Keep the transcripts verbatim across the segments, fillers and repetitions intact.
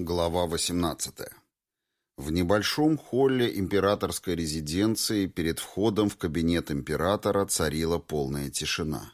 Глава восемнадцатая. В небольшом холле императорской резиденции перед входом в кабинет императора царила полная тишина.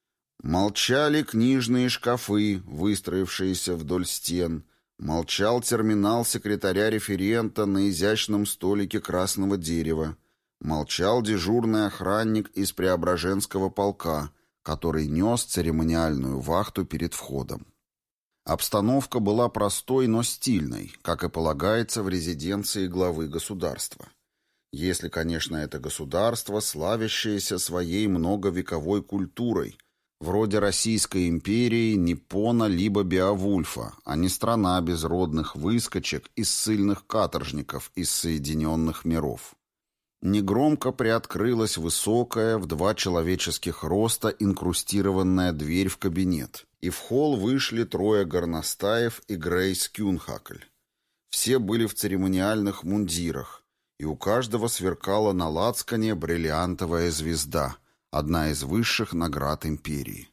Молчали книжные шкафы, выстроившиеся вдоль стен, молчал терминал секретаря-референта на изящном столике красного дерева, молчал дежурный охранник из Преображенского полка, который нес церемониальную вахту перед входом. Обстановка была простой, но стильной, как и полагается в резиденции главы государства. Если, конечно, это государство, славящееся своей многовековой культурой, вроде Российской империи, Ниппона либо Беовульфа, а не страна безродных выскочек и ссыльных каторжников из Соединенных миров. Негромко приоткрылась высокая, в два человеческих роста инкрустированная дверь в кабинет, и в холл вышли трое горностаев и Грейс Кюнхакль. Все были в церемониальных мундирах, и у каждого сверкала на лацкане бриллиантовая звезда, одна из высших наград империи.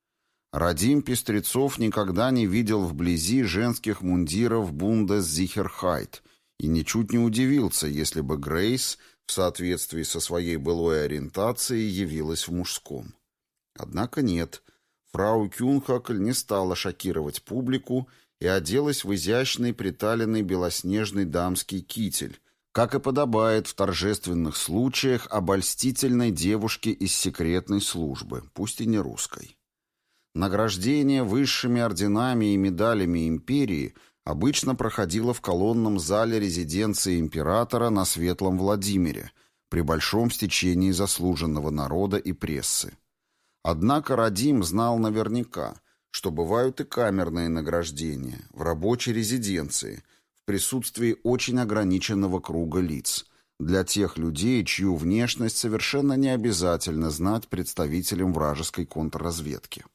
Радим Пестрецов никогда не видел вблизи женских мундиров Бундесзихерхайт и ничуть не удивился, если бы Грейс в соответствии со своей былой ориентацией явилась в мужском. Однако нет, фрау Кюнхакль не стала шокировать публику и оделась в изящный приталенный белоснежный дамский китель, как и подобает в торжественных случаях обольстительной девушке из секретной службы, пусть и не русской. Награждение высшими орденами и медалями империи обычно проходило в колонном зале резиденции императора на Светлом Владимире при большом стечении заслуженного народа и прессы. Однако Радим знал наверняка, что бывают и камерные награждения в рабочей резиденции в присутствии очень ограниченного круга лиц, для тех людей, чью внешность совершенно не обязательно знать представителям вражеской контрразведки.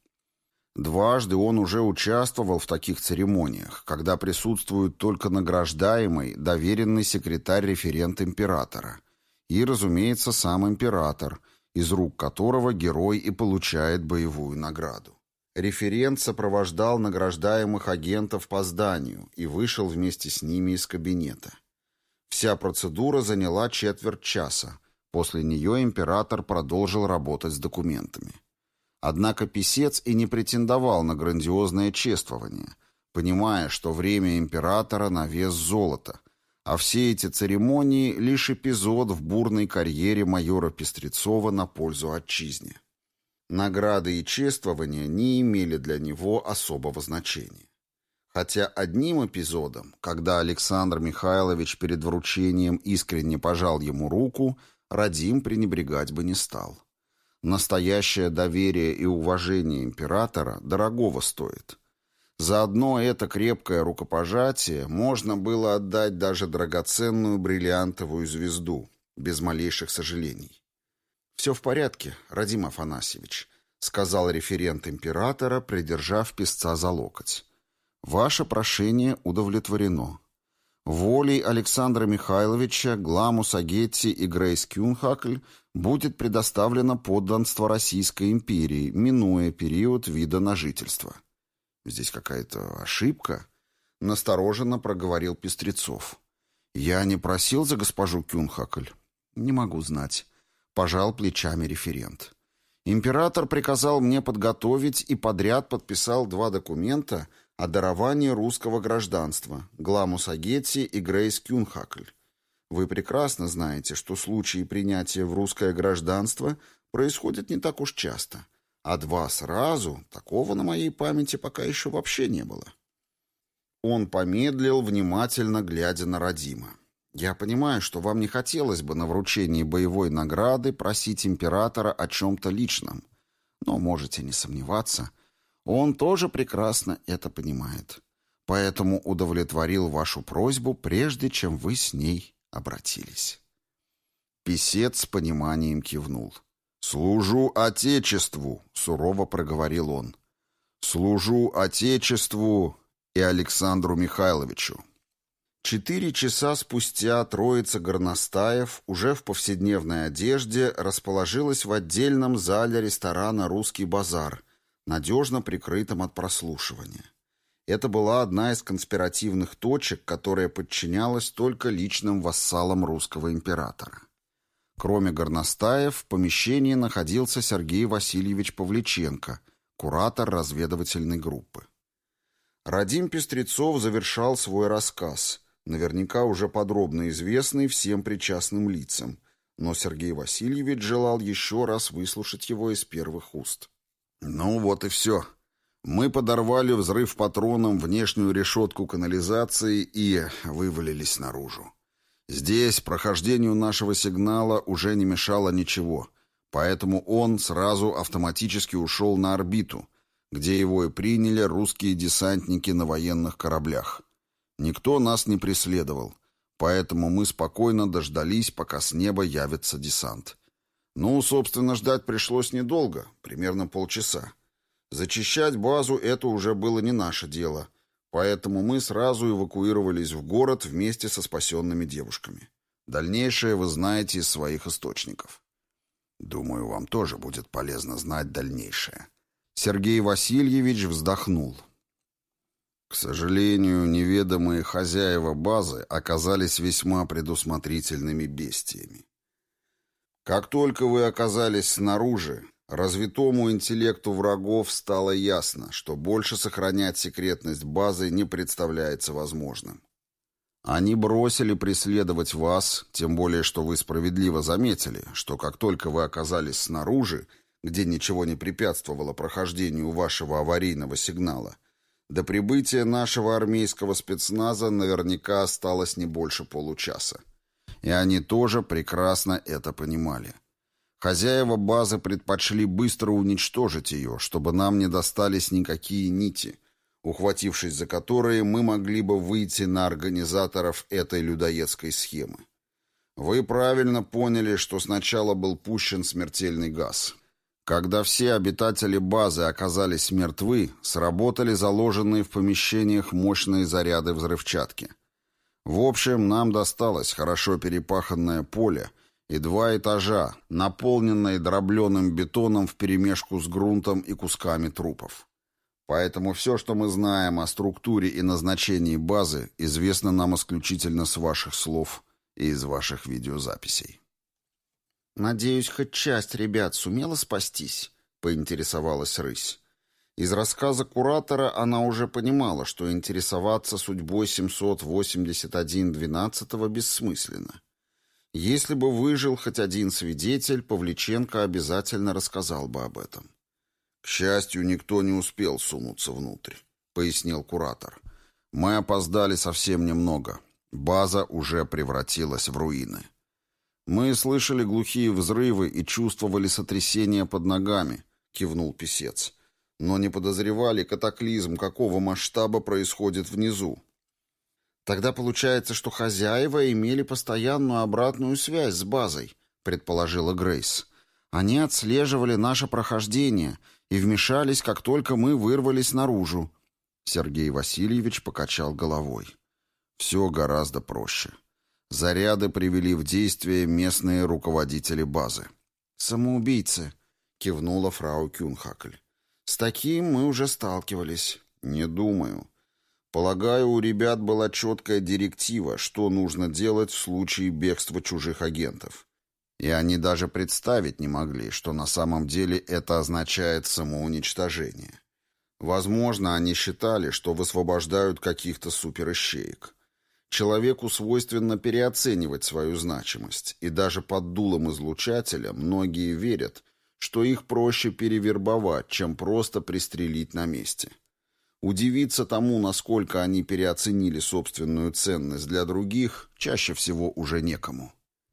Дважды он уже участвовал в таких церемониях, когда присутствует только награждаемый, доверенный секретарь-референт императора и, разумеется, сам император, из рук которого герой и получает боевую награду. Референт сопровождал награждаемых агентов по зданию и вышел вместе с ними из кабинета. Вся процедура заняла четверть часа. После нее император продолжил работать с документами. Однако писец и не претендовал на грандиозное чествование, понимая, что время императора на вес золота, а все эти церемонии — лишь эпизод в бурной карьере майора Пестрецова на пользу отчизне. Награды и чествования не имели для него особого значения. Хотя одним эпизодом, когда Александр Михайлович перед вручением искренне пожал ему руку, Радим пренебрегать бы не стал. Настоящее доверие и уважение императора дорогого стоит. За одно это крепкое рукопожатие можно было отдать даже драгоценную бриллиантовую звезду, без малейших сожалений. «Все в порядке, Радим Афанасьевич», — сказал референт императора, придержав писца за локоть. «Ваше прошение удовлетворено. Волей Александра Михайловича, Гламус Агетти и Грейс Кюнхакль будет предоставлено подданство Российской империи, минуя период вида на жительство». «Здесь какая-то ошибка?» — настороженно проговорил Пестрецов. «Я не просил за госпожу Кюнхакль?» «Не могу знать», — пожал плечами референт. «Император приказал мне подготовить и подряд подписал два документа о даровании русского гражданства — Гламус Агетти и Грейс Кюнхакль. Вы прекрасно знаете, что случаи принятия в русское гражданство происходят не так уж часто, а два сразу такого на моей памяти пока еще вообще не было». Он помедлил, внимательно глядя на Радима. «Я понимаю, что вам не хотелось бы на вручении боевой награды просить императора о чем-то личном, но можете не сомневаться, он тоже прекрасно это понимает, поэтому удовлетворил вашу просьбу, прежде чем вы с ней обратились». Писец с пониманием кивнул. «Служу Отечеству», — сурово проговорил он. «Служу Отечеству и Александру Михайловичу». Четыре часа спустя троица горностаев уже в повседневной одежде расположилась в отдельном зале ресторана «Русский базар», надежно прикрытом от прослушивания. Это была одна из конспиративных точек, которая подчинялась только личным вассалам русского императора. Кроме горностаев, в помещении находился Сергей Васильевич Павличенко, куратор разведывательной группы. Радим Пестрецов завершал свой рассказ, наверняка уже подробно известный всем причастным лицам, но Сергей Васильевич желал еще раз выслушать его из первых уст. «Ну вот и все. Мы подорвали взрыв патроном внешнюю решетку канализации и вывалились наружу. Здесь прохождению нашего сигнала уже не мешало ничего, поэтому он сразу автоматически ушел на орбиту, где его и приняли русские десантники на военных кораблях. Никто нас не преследовал, поэтому мы спокойно дождались, пока с неба явится десант. Ну, собственно, ждать пришлось недолго, примерно полчаса. Зачищать базу — это уже было не наше дело, поэтому мы сразу эвакуировались в город вместе со спасенными девушками. Дальнейшее вы знаете из своих источников. Думаю, вам тоже будет полезно знать дальнейшее». Сергей Васильевич вздохнул. К сожалению, неведомые хозяева базы оказались весьма предусмотрительными бестиями. Как только вы оказались снаружи, развитому интеллекту врагов стало ясно, что больше сохранять секретность базы не представляется возможным. Они бросили преследовать вас, тем более, что вы справедливо заметили, что как только вы оказались снаружи, где ничего не препятствовало прохождению вашего аварийного сигнала, до прибытия нашего армейского спецназа наверняка осталось не больше получаса. И они тоже прекрасно это понимали. Хозяева базы предпочли быстро уничтожить ее, чтобы нам не достались никакие нити, ухватившись за которые мы могли бы выйти на организаторов этой людоедской схемы. Вы правильно поняли, что сначала был пущен смертельный газ. Когда все обитатели базы оказались мертвы, сработали заложенные в помещениях мощные заряды взрывчатки. В общем, нам досталось хорошо перепаханное поле и два этажа, наполненные дробленым бетоном вперемешку с грунтом и кусками трупов. Поэтому все, что мы знаем о структуре и назначении базы, известно нам исключительно с ваших слов и из ваших видеозаписей. «Надеюсь, хоть часть ребят сумела спастись?» — поинтересовалась Рысь. Из рассказа куратора она уже понимала, что интересоваться судьбой семьсот восемьдесят один двенадцатого бессмысленно. Если бы выжил хоть один свидетель, Павличенко обязательно рассказал бы об этом. «К счастью, никто не успел сунуться внутрь», — пояснил куратор. «Мы опоздали совсем немного. База уже превратилась в руины. Мы слышали глухие взрывы и чувствовали сотрясение под ногами», — кивнул писец. «Но не подозревали катаклизм, какого масштаба происходит внизу». «Тогда получается, что хозяева имели постоянную обратную связь с базой», — предположила Грейс. «Они отслеживали наше прохождение и вмешались, как только мы вырвались наружу». Сергей Васильевич покачал головой. «Все гораздо проще. Заряды привели в действие местные руководители базы». «Самоубийцы», — кивнула фрау Кюнхакль. «С таким мы уже сталкивались». «Не думаю. Полагаю, у ребят была четкая директива, что нужно делать в случае бегства чужих агентов. И они даже представить не могли, что на самом деле это означает самоуничтожение. Возможно, они считали, что высвобождают каких-то суперищеек. Человеку свойственно переоценивать свою значимость, и даже под дулом излучателя многие верят, что их проще перевербовать, чем просто пристрелить на месте. Удивиться тому, насколько они переоценили собственную ценность для других, чаще всего уже некому.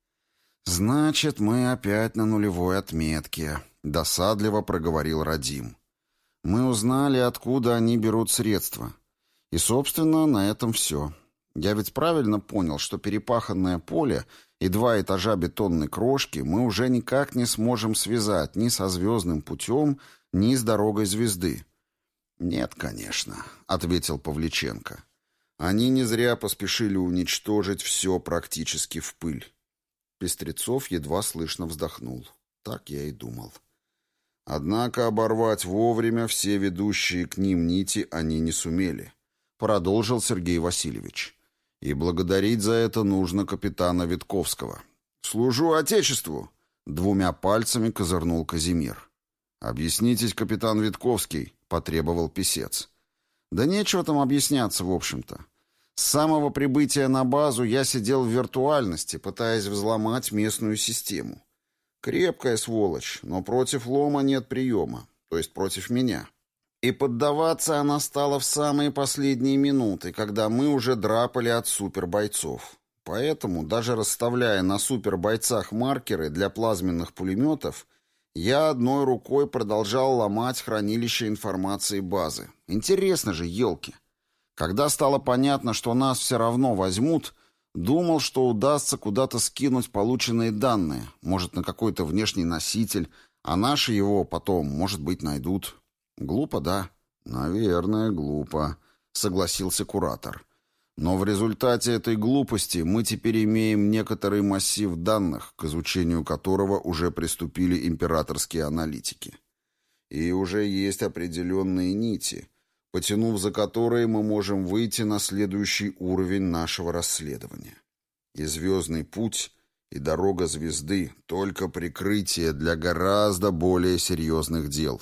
«Значит, мы опять на нулевой отметке», — досадливо проговорил Радим. «Мы узнали, откуда они берут средства. И, собственно, на этом все. Я ведь правильно понял, что перепаханное поле и два этажа бетонной крошки мы уже никак не сможем связать ни со звездным путем, ни с дорогой звезды?» «Нет, конечно», — ответил Павличенко. «Они не зря поспешили уничтожить все практически в пыль». Пестрецов едва слышно вздохнул. Так я и думал. Однако оборвать вовремя все ведущие к ним нити они не сумели. продолжил Сергей Васильевич. «И благодарить за это нужно капитана Витковского». «Служу Отечеству!» — двумя пальцами козырнул Казимир. «Объяснитесь, капитан Витковский», — потребовал писец. «Да нечего там объясняться, в общем-то. С самого прибытия на базу я сидел в виртуальности, пытаясь взломать местную систему. Крепкая сволочь, но против лома нет приема, то есть против меня. И поддаваться она стала в самые последние минуты, когда мы уже драпали от супербойцов. Поэтому, даже расставляя на супербойцах маркеры для плазменных пулеметов, я одной рукой продолжал ломать хранилище информации базы. Интересно же, елки. Когда стало понятно, что нас все равно возьмут, думал, что удастся куда-то скинуть полученные данные, может, на какой-то внешний носитель, а наши его потом, может быть, найдут. Глупо, да? Наверное, глупо, согласился куратор. Но в результате этой глупости мы теперь имеем некоторый массив данных, к изучению которого уже приступили императорские аналитики. И уже есть определенные нити, потянув за которые мы можем выйти на следующий уровень нашего расследования. И «Звездный путь», и «Дорога звезды» — только прикрытие для гораздо более серьезных дел.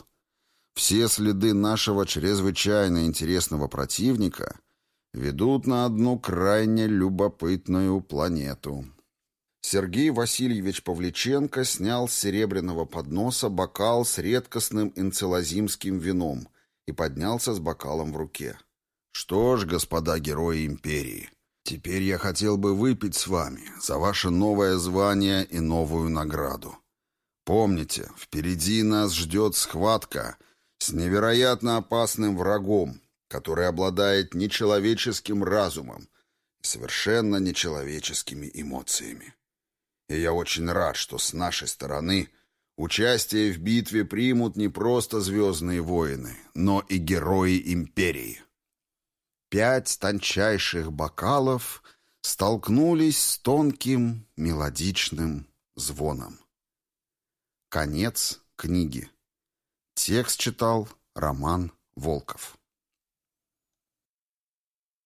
Все следы нашего чрезвычайно интересного противника ведут на одну крайне любопытную планету. Сергей Васильевич Павличенко снял с серебряного подноса бокал с редкостным энцелазимским вином и поднялся с бокалом в руке. «Что ж, господа герои империи, теперь я хотел бы выпить с вами за ваше новое звание и новую награду. Помните, впереди нас ждет схватка с невероятно опасным врагом, который обладает нечеловеческим разумом и совершенно нечеловеческими эмоциями. И я очень рад, что с нашей стороны участие в битве примут не просто звездные воины, но и герои империи». Пять тончайших бокалов столкнулись с тонким мелодичным звоном. Конец книги. Текст читал Роман Волков.